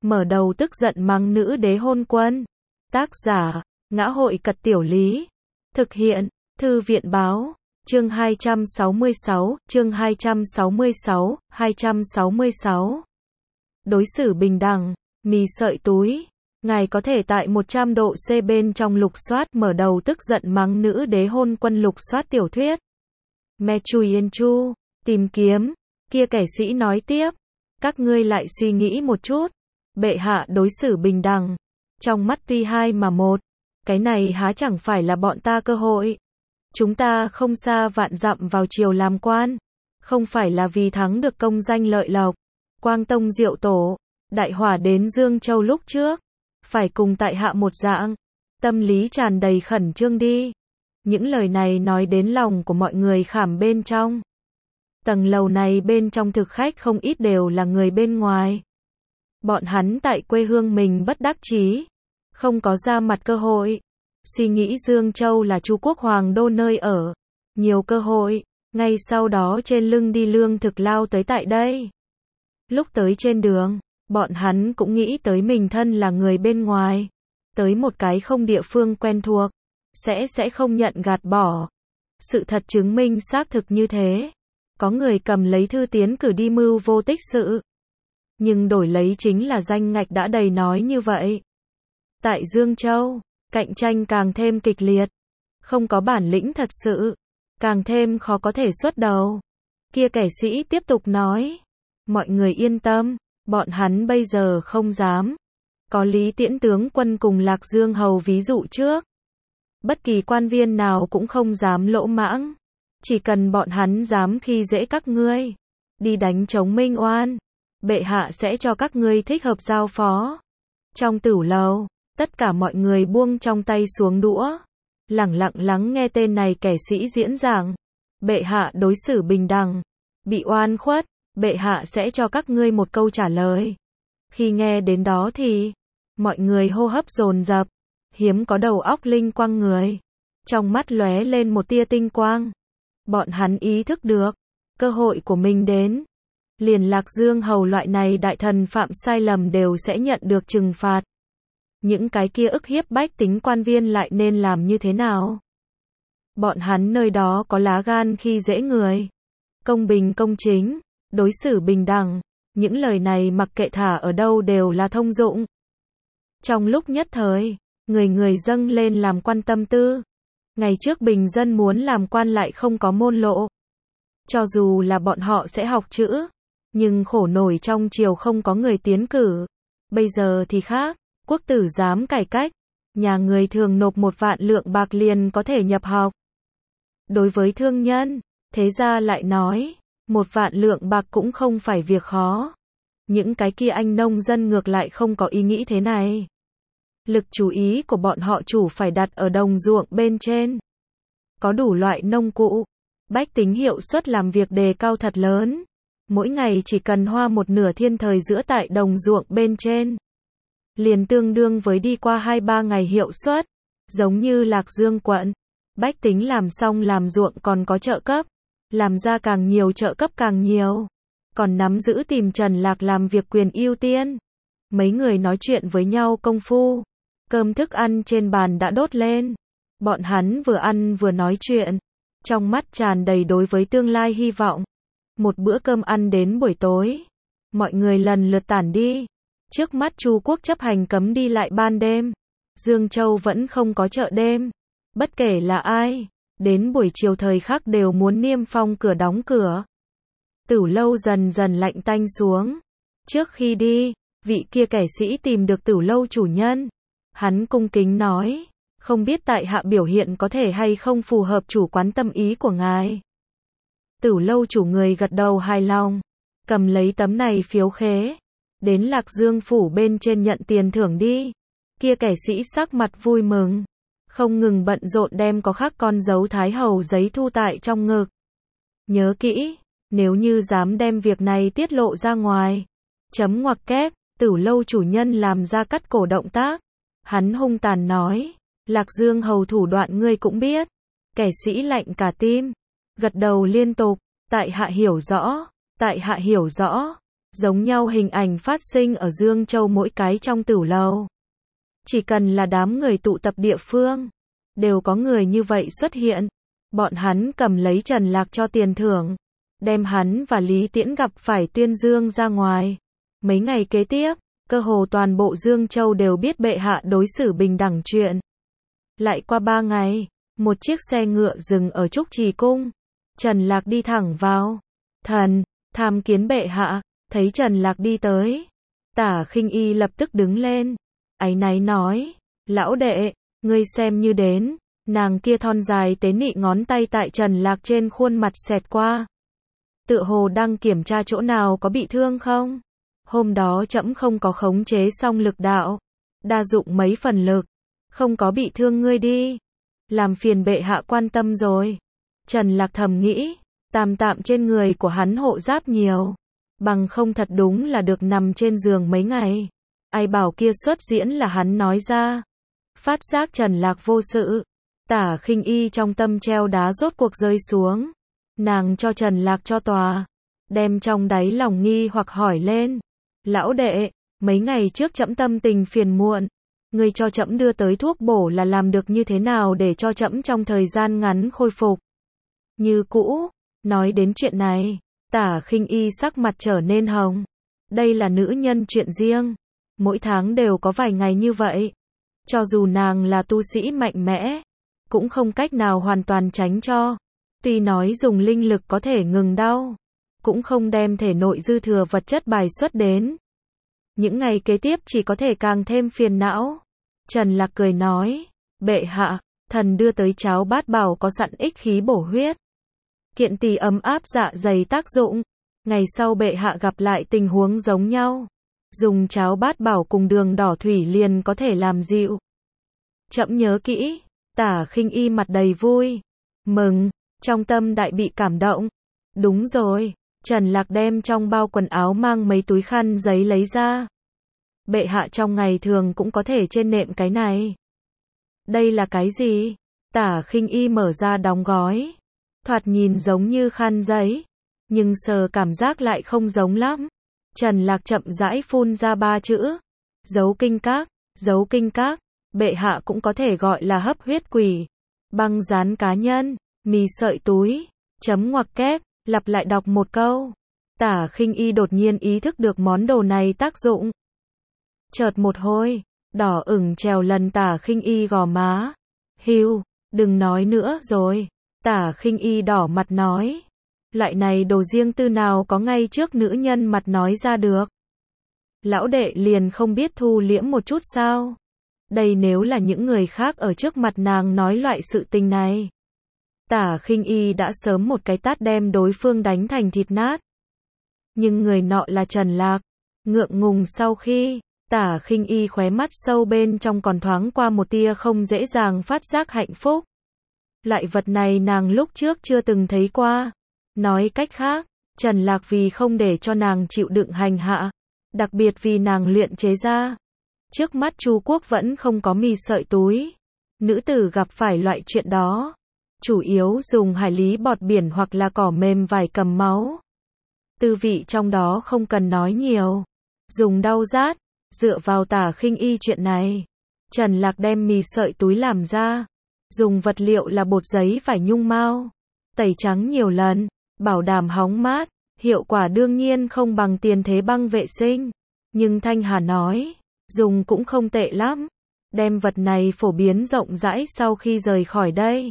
mở đầu tức giận mắng nữ đế hôn quân. Tác giả, Ngã hội Cật Tiểu Lý. Thực hiện, Thư viện báo. Chương 266, chương 266, 266. Đối xử bình đẳng, mì sợi túi. Ngài có thể tại 100 độ C bên trong lục soát mở đầu tức giận mắng nữ đế hôn quân lục soát tiểu thuyết. Me Chui Yên Chu, tìm kiếm. Kia kẻ sĩ nói tiếp. Các ngươi lại suy nghĩ một chút. Bệ hạ đối xử bình đẳng. Trong mắt tuy hai mà một. Cái này há chẳng phải là bọn ta cơ hội. Chúng ta không xa vạn dặm vào triều làm quan. Không phải là vì thắng được công danh lợi lộc. Quang Tông Diệu Tổ, đại hỏa đến Dương Châu lúc trước. Phải cùng tại hạ một dạng. Tâm lý tràn đầy khẩn trương đi. Những lời này nói đến lòng của mọi người khảm bên trong. Tầng lầu này bên trong thực khách không ít đều là người bên ngoài. Bọn hắn tại quê hương mình bất đắc chí. Không có ra mặt cơ hội. Suy nghĩ Dương Châu là Chu quốc hoàng đô nơi ở. Nhiều cơ hội. Ngay sau đó trên lưng đi lương thực lao tới tại đây. Lúc tới trên đường, bọn hắn cũng nghĩ tới mình thân là người bên ngoài. Tới một cái không địa phương quen thuộc. Sẽ không nhận gạt bỏ. Sự thật chứng minh xác thực như thế. Có người cầm lấy thư tiến cử đi mưu vô tích sự. Nhưng đổi lấy chính là danh ngạch đã đầy nói như vậy. Tại Dương Châu, cạnh tranh càng thêm kịch liệt. Không có bản lĩnh thật sự. Càng thêm khó có thể xuất đầu. Kia kẻ sĩ tiếp tục nói. Mọi người yên tâm. Bọn hắn bây giờ không dám. Có Lý Tiễn tướng quân cùng Lạc Dương hầu ví dụ trước. Bất kỳ quan viên nào cũng không dám lỗ mãng. Chỉ cần bọn hắn dám khi dễ các ngươi. Đi đánh chống Minh Oan. Bệ hạ sẽ cho các ngươi thích hợp giao phó. Trong tửu lầu, tất cả mọi người buông trong tay xuống đũa. Lẳng lặng lắng nghe tên này kẻ sĩ diễn giảng. Bệ hạ đối xử bình đẳng. Bị oan khuất, bệ hạ sẽ cho các ngươi một câu trả lời. Khi nghe đến đó thì, mọi người hô hấp dồn dập. Hiếm có đầu óc linh quang người. Trong mắt lóe lên một tia tinh quang. Bọn hắn ý thức được, cơ hội của mình đến. Liền Lạc Dương hầu loại này đại thần phạm sai lầm đều sẽ nhận được trừng phạt. Những cái kia ức hiếp bách tính quan viên lại nên làm như thế nào? Bọn hắn nơi đó có lá gan khi dễ người. Công bình công chính, đối xử bình đẳng. Những lời này mặc kệ thả ở đâu đều là thông dụng. Trong lúc nhất thời, người dâng lên làm quan tâm tư. Ngày trước bình dân muốn làm quan lại không có môn lộ. Cho dù là bọn họ sẽ học chữ, nhưng khổ nổi trong triều không có người tiến cử. Bây giờ thì khác, quốc tử giám cải cách, nhà người thường nộp 1 vạn lượng bạc liền có thể nhập học. Đối với thương nhân, thế gia lại nói, 1 vạn lượng bạc cũng không phải việc khó. Những cái kia anh nông dân ngược lại không có ý nghĩ thế này. Lực chú ý của bọn họ chủ phải đặt ở đồng ruộng bên trên. Có đủ loại nông cụ, bách tính hiệu suất làm việc đề cao thật lớn. Mỗi ngày chỉ cần hoa 1/2 thiên thời giữa tại đồng ruộng bên trên. Liền tương đương với đi qua 2-3 ngày hiệu suất. Giống như Lạc Dương quận. Bách tính làm xong làm ruộng còn có trợ cấp. Làm ra càng nhiều trợ cấp càng nhiều. Còn nắm giữ tìm Trần Lạc làm việc quyền ưu tiên. Mấy người nói chuyện với nhau công phu. Cơm thức ăn trên bàn đã đốt lên. Bọn hắn vừa ăn vừa nói chuyện. Trong mắt tràn đầy đối với tương lai hy vọng. Một bữa cơm ăn đến buổi tối. Mọi người lần lượt tản đi. Trước mắt Chu quốc chấp hành cấm đi lại ban đêm. Dương Châu vẫn không có chợ đêm. Bất kể là ai, đến buổi chiều thời khắc đều muốn niêm phong cửa đóng cửa. Tửu lâu dần dần lạnh tanh xuống. Trước khi đi, vị kia kẻ sĩ tìm được tửu lâu chủ nhân. Hắn cung kính nói, không biết tại hạ biểu hiện có thể hay không phù hợp chủ quán tâm ý của ngài. Tửu lâu chủ người gật đầu hài lòng, cầm lấy tấm này phiếu khế, đến Lạc Dương phủ bên trên nhận tiền thưởng đi. Kia kẻ sĩ sắc mặt vui mừng, không ngừng bận rộn đem có khắc con dấu thái hầu giấy thu tại trong ngực. Nhớ kỹ, nếu như dám đem việc này tiết lộ ra ngoài, chấm ngoặc kép. Tửu lâu chủ nhân làm ra cắt cổ động tác. Hắn hung tàn nói, Lạc Dương hầu thủ đoạn ngươi cũng biết. Kẻ sĩ lạnh cả tim, gật đầu liên tục, tại hạ hiểu rõ, tại hạ hiểu rõ. Giống nhau hình ảnh phát sinh ở Dương Châu mỗi cái trong tửu lầu. Chỉ cần là đám người tụ tập địa phương, đều có người như vậy xuất hiện. Bọn hắn cầm lấy Trần Lạc cho tiền thưởng, đem hắn và Lý Tiễn gặp phải tuyên dương ra ngoài. Mấy ngày kế tiếp, cơ hồ toàn bộ Dương Châu đều biết bệ hạ đối xử bình đẳng chuyện. Lại qua 3 ngày, một chiếc xe ngựa dừng ở Trúc Trì Cung. Trần Lạc đi thẳng vào. Thần, tham kiến bệ hạ. Thấy Trần Lạc đi tới, Tả Khinh Y lập tức đứng lên, áy náy nói, lão đệ, ngươi xem như đến. Nàng kia thon dài tế nị ngón tay tại Trần Lạc trên khuôn mặt xẹt qua. Tựa hồ đang kiểm tra chỗ nào có bị thương không? Hôm đó trẫm không có khống chế xong lực đạo, đa dụng mấy phần lực, không có bị thương ngươi đi. Làm phiền bệ hạ quan tâm rồi. Trần Lạc thầm nghĩ, tạm trên người của hắn hộ giáp nhiều, bằng không thật đúng là được nằm trên giường mấy ngày. Ai bảo kia xuất diễn là hắn nói ra. Phát giác Trần Lạc vô sự, Tả Khinh Y trong tâm treo đá rốt cuộc rơi xuống. Nàng cho Trần Lạc cho tòa, đem trong đáy lòng nghi hoặc hỏi lên. Lão đệ, mấy ngày trước trẫm tâm tình phiền muộn, ngươi cho trẫm đưa tới thuốc bổ là làm được như thế nào để cho trẫm trong thời gian ngắn khôi phục như cũ? Nói đến chuyện này, Tả Khinh Y sắc mặt trở nên hồng. Đây là nữ nhân chuyện riêng, mỗi tháng đều có vài ngày như vậy. Cho dù nàng là tu sĩ mạnh mẽ, cũng không cách nào hoàn toàn tránh cho. Tuy nói dùng linh lực có thể ngừng đau, cũng không đem thể nội dư thừa vật chất bài xuất đến. Những ngày kế tiếp chỉ có thể càng thêm phiền não. Trần Lạc cười nói, bệ hạ, thần đưa tới cháo bát bảo có sẵn ích khí bổ huyết, kiện tỳ ấm áp dạ dày tác dụng. Ngày sau bệ hạ gặp lại tình huống giống nhau, dùng cháo bát bảo cùng đường đỏ thủy liền có thể làm dịu. Trẫm nhớ kỹ. Tả Khinh Y mặt đầy vui mừng, trong tâm đại bị cảm động. Đúng rồi. Trần Lạc đem trong bao quần áo mang mấy túi khăn giấy lấy ra. Bệ hạ trong ngày thường cũng có thể trên nệm cái này. Đây là cái gì? Tả Khinh Y mở ra đóng gói. Thoạt nhìn giống như khăn giấy, nhưng sờ cảm giác lại không giống lắm. Trần Lạc chậm rãi phun ra 3 chữ. Dấu kinh các, dấu kinh các. Bệ hạ cũng có thể gọi là hấp huyết quỷ. Băng dán cá nhân, mì sợi túi, chấm ngoặc kép, lặp lại đọc một câu. Tả Khinh Y đột nhiên ý thức được món đồ này tác dụng. Chợt một hồi, đỏ ửng trèo lần Tả Khinh Y gò má. Hưu, đừng nói nữa rồi. Tả Khinh Y đỏ mặt nói. Loại này đồ riêng tư nào có ngay trước nữ nhân mặt nói ra được. Lão đệ liền không biết thu liễm một chút sao? Đây nếu là những người khác ở trước mặt nàng nói loại sự tình này, Tả Khinh Y đã sớm một cái tát đem đối phương đánh thành thịt nát. Nhưng người nọ là Trần Lạc. Ngượng ngùng sau khi, Tả Khinh Y khóe mắt sâu bên trong còn thoáng qua một tia không dễ dàng phát giác hạnh phúc. Loại vật này nàng lúc trước chưa từng thấy qua. Nói cách khác, Trần Lạc vì không để cho nàng chịu đựng hành hạ, đặc biệt vì nàng luyện chế ra. Trước mắt Chu Quốc vẫn không có mì sợi túi. Nữ tử gặp phải loại chuyện đó, chủ yếu dùng hải lý bọt biển hoặc là cỏ mềm vải cầm máu. Tư vị trong đó không cần nói nhiều. Dùng đau rát, dựa vào Tả Khinh Y chuyện này, Trần Lạc đem mì sợi túi làm ra. Dùng vật liệu là bột giấy vải nhung mao, tẩy trắng nhiều lần, bảo đảm hóng mát. Hiệu quả đương nhiên không bằng tiền thế băng vệ sinh. Nhưng Thanh Hà nói, dùng cũng không tệ lắm. Đem vật này phổ biến rộng rãi sau khi rời khỏi đây.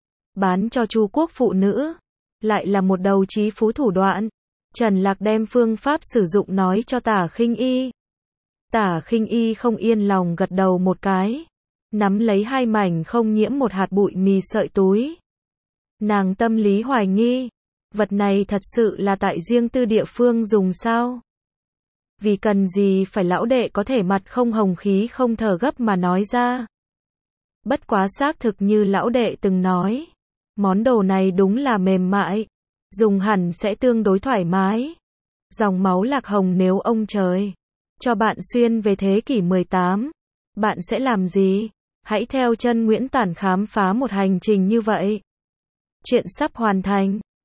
Bán cho Chu Quốc phụ nữ. Lại là một đầu chí phú thủ đoạn. Trần Lạc đem phương pháp sử dụng nói cho Tả Khinh Y. Tả Khinh Y không yên lòng gật đầu một cái. Nắm lấy 2 mảnh không nhiễm một hạt bụi mì sợi túi. Nàng tâm lý hoài nghi. Vật này thật sự là tại riêng tư địa phương dùng sao? Vì cần gì phải lão đệ có thể mặt không hồng khí không thở gấp mà nói ra. Bất quá xác thực như lão đệ từng nói. Món đồ này đúng là mềm mại. Dùng hẳn sẽ tương đối thoải mái. Dòng máu lạc hồng nếu ông trời cho bạn xuyên về thế kỷ 18. Bạn sẽ làm gì? Hãy theo chân Nguyễn Tản khám phá một hành trình như vậy. Chuyện sắp hoàn thành.